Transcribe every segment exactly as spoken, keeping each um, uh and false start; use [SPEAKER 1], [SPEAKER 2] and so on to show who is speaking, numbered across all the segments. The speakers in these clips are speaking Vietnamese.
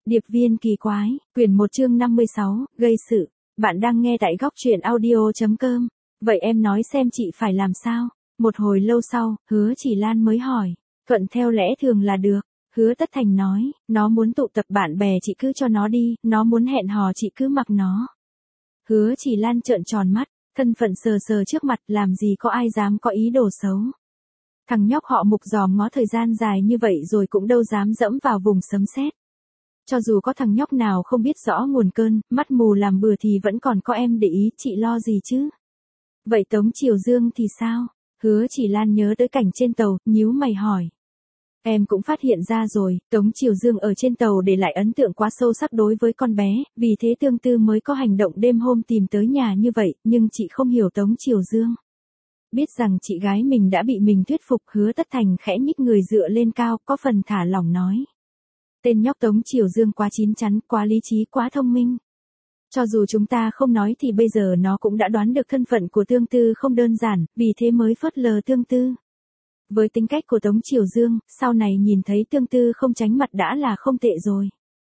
[SPEAKER 1] Điệp viên kỳ quái, quyển một chương năm mươi sáu, gây sự. Bạn đang nghe tại góc truyện audio.com. Vậy em nói xem chị phải làm sao? Một hồi lâu sau, Hứa Chỉ Lan mới hỏi. Thuận theo lẽ thường là được. Hứa Tất Thành nói, nó muốn tụ tập bạn bè chị cứ cho nó đi, nó muốn hẹn hò chị cứ mặc nó. Hứa Chỉ Lan trợn tròn mắt, thân phận sờ sờ trước mặt, làm gì có ai dám có ý đồ xấu. Thằng nhóc họ Mục dòm ngó thời gian dài như vậy rồi cũng đâu dám dẫm vào vùng sấm sét. Cho dù có thằng nhóc nào không biết rõ nguồn cơn, mắt mù làm bừa thì vẫn còn có em để ý, chị lo gì chứ? Vậy Tống Triều Dương thì sao? Hứa Chỉ Lan nhớ tới cảnh trên tàu, nhíu mày hỏi. Em cũng phát hiện ra rồi, Tống Triều Dương ở trên tàu để lại ấn tượng quá sâu sắc đối với con bé, vì thế Tương Tư mới có hành động đêm hôm tìm tới nhà như vậy, nhưng chị không hiểu Tống Triều Dương. Biết rằng chị gái mình đã bị mình thuyết phục, Hứa Tất Thành khẽ nhích người dựa lên cao, có phần thả lỏng nói. Tên nhóc Tống Triều Dương quá chín chắn, quá lý trí, quá thông minh. Cho dù chúng ta không nói thì bây giờ nó cũng đã đoán được thân phận của Tương Tư không đơn giản, vì thế mới phớt lờ Tương Tư. Với tính cách của Tống Triều Dương, sau này nhìn thấy Tương Tư không tránh mặt đã là không tệ rồi.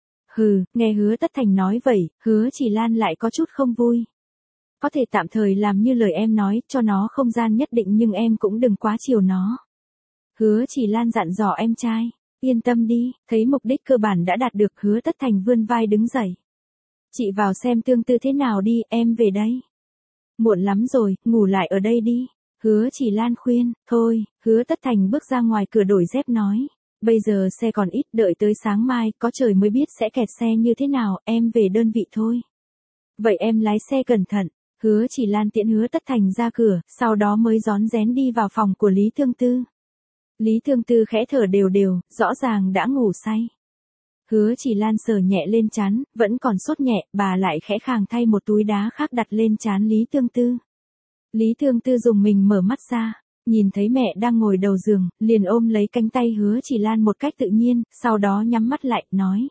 [SPEAKER 1] Hừ, nghe Hứa Tất Thành nói vậy, Hứa Chỉ Lan lại có chút không vui. Có thể tạm thời làm như lời em nói, cho nó không gian nhất định nhưng em cũng đừng quá chiều nó. Hứa Chỉ Lan dặn dò em trai. Yên tâm đi, thấy mục đích cơ bản đã đạt được, Hứa Tất Thành vươn vai đứng dậy. Chị vào xem Tương Tư thế nào đi, em về đây. Muộn lắm rồi, ngủ lại ở đây đi. Hứa Chỉ Lan khuyên, thôi, Hứa Tất Thành bước ra ngoài cửa đổi dép nói. Bây giờ xe còn ít, đợi tới sáng mai, có trời mới biết sẽ kẹt xe như thế nào, em về đơn vị thôi. Vậy em lái xe cẩn thận. Hứa Chỉ Lan tiễn Hứa Tất Thành ra cửa, sau đó mới rón rén đi vào phòng của Lý Tương Tư. Lý Tương Tư khẽ thở đều đều, rõ ràng đã ngủ say. Hứa Chỉ Lan sờ nhẹ lên trán, vẫn còn sốt nhẹ, bà lại khẽ khàng thay một túi đá khác đặt lên trán Lý Tương Tư. Lý Tương Tư dùng mình mở mắt ra, nhìn thấy mẹ đang ngồi đầu giường, liền ôm lấy cánh tay Hứa Chỉ Lan một cách tự nhiên, sau đó nhắm mắt lại, nói.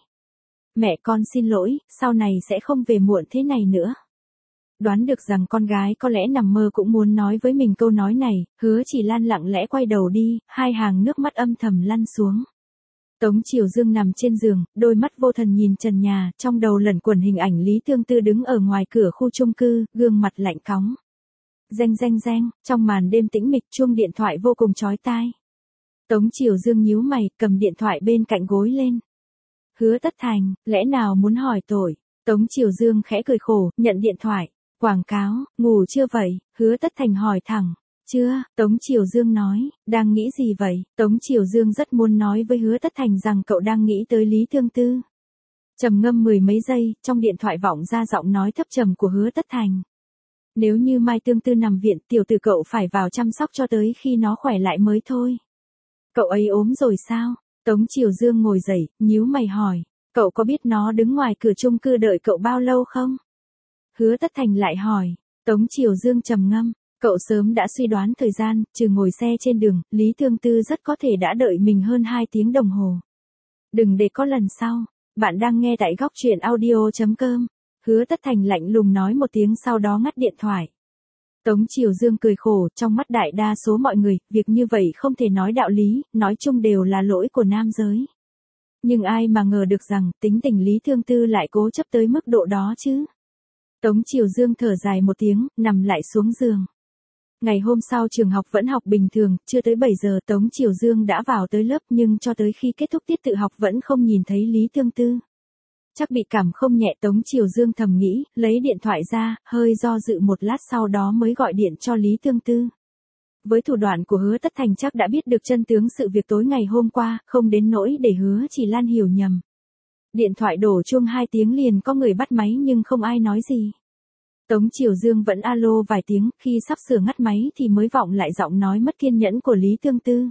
[SPEAKER 1] Mẹ con xin lỗi, sau này sẽ không về muộn thế này nữa. Đoán được rằng con gái có lẽ nằm mơ cũng muốn nói với mình câu nói này, Hứa Chỉ Lan lặng lẽ quay đầu đi, hai hàng nước mắt âm thầm lăn xuống. Tống Triều Dương nằm trên giường, đôi mắt vô thần nhìn trần nhà, trong đầu lẩn quẩn hình ảnh Lý Tương Tư đứng ở ngoài cửa khu chung cư, gương mặt lạnh cóng. Reng reng reng, trong màn đêm tĩnh mịch, chuông điện thoại vô cùng chói tai. Tống Triều Dương nhíu mày, cầm điện thoại bên cạnh gối lên. Hứa Tất Thành, lẽ nào muốn hỏi tội? Tống Triều Dương khẽ cười khổ, nhận điện thoại. Quảng cáo, ngủ chưa vậy? Hứa Tất Thành hỏi thẳng. Chưa, Tống Triều Dương nói, đang nghĩ gì vậy? Tống Triều Dương rất muốn nói với Hứa Tất Thành rằng cậu đang nghĩ tới Lý Tương Tư. Trầm ngâm mười mấy giây, trong điện thoại vọng ra giọng nói thấp trầm của Hứa Tất Thành. Nếu như Mai Tương Tư nằm viện, tiểu tử cậu phải vào chăm sóc cho tới khi nó khỏe lại mới thôi. Cậu ấy ốm rồi sao? Tống Triều Dương ngồi dậy, nhíu mày hỏi, cậu có biết nó đứng ngoài cửa chung cư đợi cậu bao lâu không? Hứa Tất Thành lại hỏi, Tống Triều Dương trầm ngâm, cậu sớm đã suy đoán thời gian, trừ ngồi xe trên đường, Lý Tương Tư rất có thể đã đợi mình hơn hai tiếng đồng hồ. Đừng để có lần sau, bạn đang nghe tại góc truyện audio.com. Hứa Tất Thành lạnh lùng nói một tiếng sau đó ngắt điện thoại. Tống Triều Dương cười khổ, trong mắt đại đa số mọi người, việc như vậy không thể nói đạo lý, nói chung đều là lỗi của nam giới. Nhưng ai mà ngờ được rằng, tính tình Lý Tương Tư lại cố chấp tới mức độ đó chứ. Tống Triều Dương thở dài một tiếng, nằm lại xuống giường. Ngày hôm sau trường học vẫn học bình thường, chưa tới bảy giờ Tống Triều Dương đã vào tới lớp nhưng cho tới khi kết thúc tiết tự học vẫn không nhìn thấy Lý Tương Tư. Chắc bị cảm không nhẹ, Tống Triều Dương thầm nghĩ, lấy điện thoại ra, hơi do dự một lát sau đó mới gọi điện cho Lý Tương Tư. Với thủ đoạn của Hứa Tất Thành chắc đã biết được chân tướng sự việc tối ngày hôm qua, không đến nỗi để Hứa Chỉ Lan hiểu nhầm. Điện thoại đổ chuông hai tiếng liền có người bắt máy nhưng không ai nói gì. Tống Triều Dương vẫn alo vài tiếng, khi sắp sửa ngắt máy thì mới vọng lại giọng nói mất kiên nhẫn của Lý Tương Tư.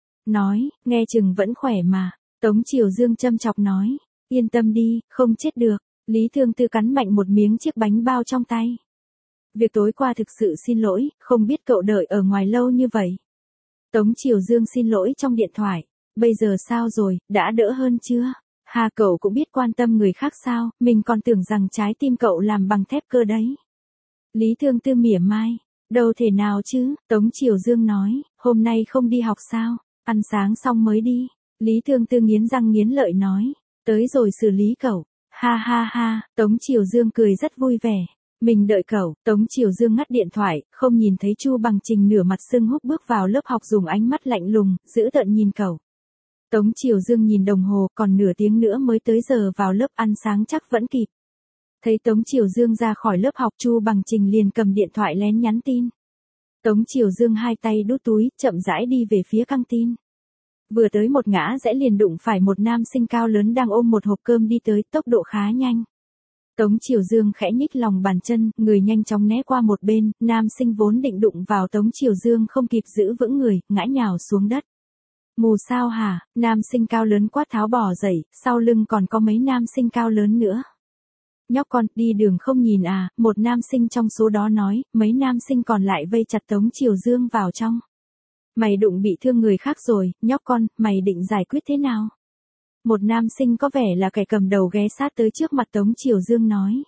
[SPEAKER 1] Nói, nghe chừng vẫn khỏe mà. Tống Triều Dương châm chọc nói, yên tâm đi, không chết được. Lý Tương Tư cắn mạnh một miếng chiếc bánh bao trong tay. Việc tối qua thực sự xin lỗi, không biết cậu đợi ở ngoài lâu như vậy. Tống Triều Dương xin lỗi trong điện thoại, bây giờ sao rồi, đã đỡ hơn chưa? Hà, cậu cũng biết quan tâm người khác sao, mình còn tưởng rằng trái tim cậu làm bằng thép cơ đấy. Lý Tương Tư mỉa mai, đâu thể nào chứ, Tống Triều Dương nói, hôm nay không đi học sao, ăn sáng xong mới đi. Lý Tương Tư nghiến răng nghiến lợi nói, tới rồi xử lý cậu. Ha ha ha, Tống Triều Dương cười rất vui vẻ. Mình đợi cậu. Tống Triều Dương ngắt điện thoại, không nhìn thấy Chu Bằng Trình nửa mặt sưng húp bước vào lớp học dùng ánh mắt lạnh lùng, giữ tợn nhìn cậu. Tống Triều Dương nhìn đồng hồ, còn nửa tiếng nữa mới tới giờ vào lớp, ăn sáng chắc vẫn kịp. Thấy Tống Triều Dương ra khỏi lớp học, Chu Bằng Trình liền cầm điện thoại lén nhắn tin. Tống Triều Dương hai tay đút túi, chậm rãi đi về phía căng tin. Vừa tới một ngã rẽ liền đụng phải một nam sinh cao lớn đang ôm một hộp cơm đi tới, tốc độ khá nhanh. Tống Triều Dương khẽ nhích lòng bàn chân, người nhanh chóng né qua một bên, nam sinh vốn định đụng vào Tống Triều Dương không kịp giữ vững người, ngã nhào xuống đất. Mù sao hả? Nam sinh cao lớn quát tháo bỏ dậy, sau lưng còn có mấy nam sinh cao lớn nữa. Nhóc con, đi đường không nhìn à, một nam sinh trong số đó nói, mấy nam sinh còn lại vây chặt Tống Triều Dương vào trong. Mày đụng bị thương người khác rồi, nhóc con, mày định giải quyết thế nào? Một nam sinh có vẻ là kẻ cầm đầu ghé sát tới trước mặt Tống Triều Dương nói.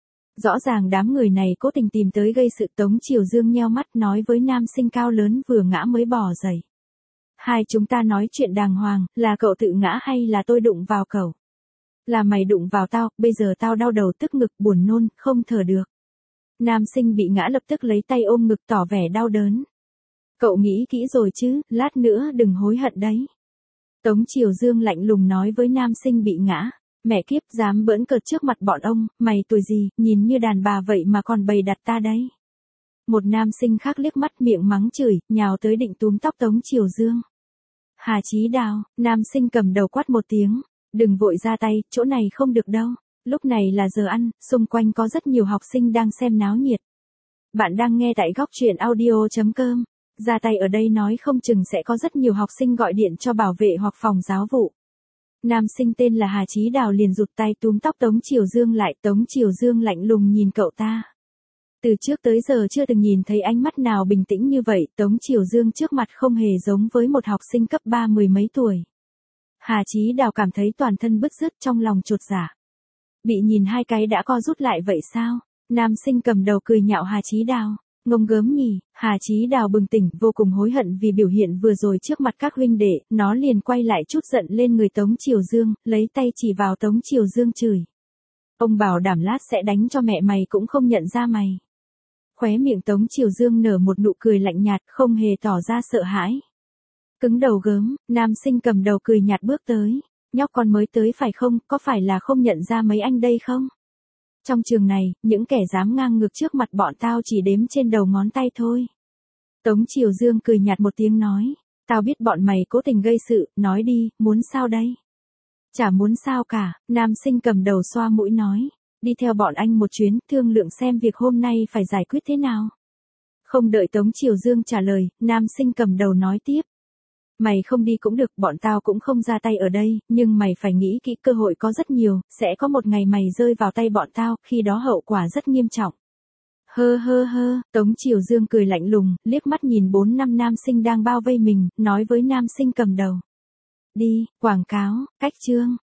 [SPEAKER 1] Rõ ràng đám người này cố tình tìm tới gây sự. Tống Triều Dương nheo mắt nói với nam sinh cao lớn vừa ngã mới bỏ dậy. Hai chúng ta nói chuyện đàng hoàng, là cậu tự ngã hay là tôi đụng vào cậu? Là mày đụng vào tao, bây giờ tao đau đầu tức ngực buồn nôn, không thở được. Nam sinh bị ngã lập tức lấy tay ôm ngực tỏ vẻ đau đớn. Cậu nghĩ kỹ rồi chứ, lát nữa đừng hối hận đấy. Tống Triều Dương lạnh lùng nói với nam sinh bị ngã. Mẹ kiếp, dám bỡn cợt trước mặt bọn ông, mày tuổi gì, nhìn như đàn bà vậy mà còn bày đặt ta đấy. Một nam sinh khác liếc mắt miệng mắng chửi, nhào tới định túm tóc Tống Triều Dương. Hà Chí Đào, nam sinh cầm đầu quát một tiếng. Đừng vội ra tay, chỗ này không được đâu. Lúc này là giờ ăn, xung quanh có rất nhiều học sinh đang xem náo nhiệt. Bạn đang nghe tại góc truyện audio chấm com. Ra tay ở đây nói không chừng sẽ có rất nhiều học sinh gọi điện cho bảo vệ hoặc phòng giáo vụ. Nam sinh tên là Hà Chí Đào liền rụt tay túm tóc Tống Triều Dương lại. Tống Triều Dương lạnh lùng nhìn cậu ta. Từ trước tới giờ chưa từng nhìn thấy ánh mắt nào bình tĩnh như vậy. Tống Triều Dương trước mặt không hề giống với một học sinh cấp ba mười mấy tuổi. Hà Chí Đào cảm thấy toàn thân bứt rứt, trong lòng chột dạ. Bị nhìn hai cái đã co rút lại vậy sao? Nam sinh cầm đầu cười nhạo Hà Chí Đào. Ngông gớm nhỉ. Hà Chí Đào bừng tỉnh, vô cùng hối hận vì biểu hiện vừa rồi trước mặt các huynh đệ, nó liền quay lại chút giận lên người Tống Triều Dương, lấy tay chỉ vào Tống Triều Dương chửi. Ông bảo đảm lát sẽ đánh cho mẹ mày cũng không nhận ra mày. Khóe miệng Tống Triều Dương nở một nụ cười lạnh nhạt, không hề tỏ ra sợ hãi. Cứng đầu gớm, nam sinh cầm đầu cười nhạt bước tới. Nhóc con mới tới phải không, có phải là không nhận ra mấy anh đây không? Trong trường này, những kẻ dám ngang ngược trước mặt bọn tao chỉ đếm trên đầu ngón tay thôi. Tống Triều Dương cười nhạt một tiếng nói. Tao biết bọn mày cố tình gây sự, nói đi, muốn sao đây? Chả muốn sao cả, nam sinh cầm đầu xoa mũi nói. Đi theo bọn anh một chuyến, thương lượng xem việc hôm nay phải giải quyết thế nào. Không đợi Tống Triều Dương trả lời, nam sinh cầm đầu nói tiếp. Mày không đi cũng được, bọn tao cũng không ra tay ở đây, nhưng mày phải nghĩ kỹ, cơ hội có rất nhiều, sẽ có một ngày mày rơi vào tay bọn tao, khi đó hậu quả rất nghiêm trọng. Hơ hơ hơ, Tống Triều Dương cười lạnh lùng, liếc mắt nhìn bốn năm nam sinh đang bao vây mình, nói với nam sinh cầm đầu. Đi, quảng cáo, cách chương.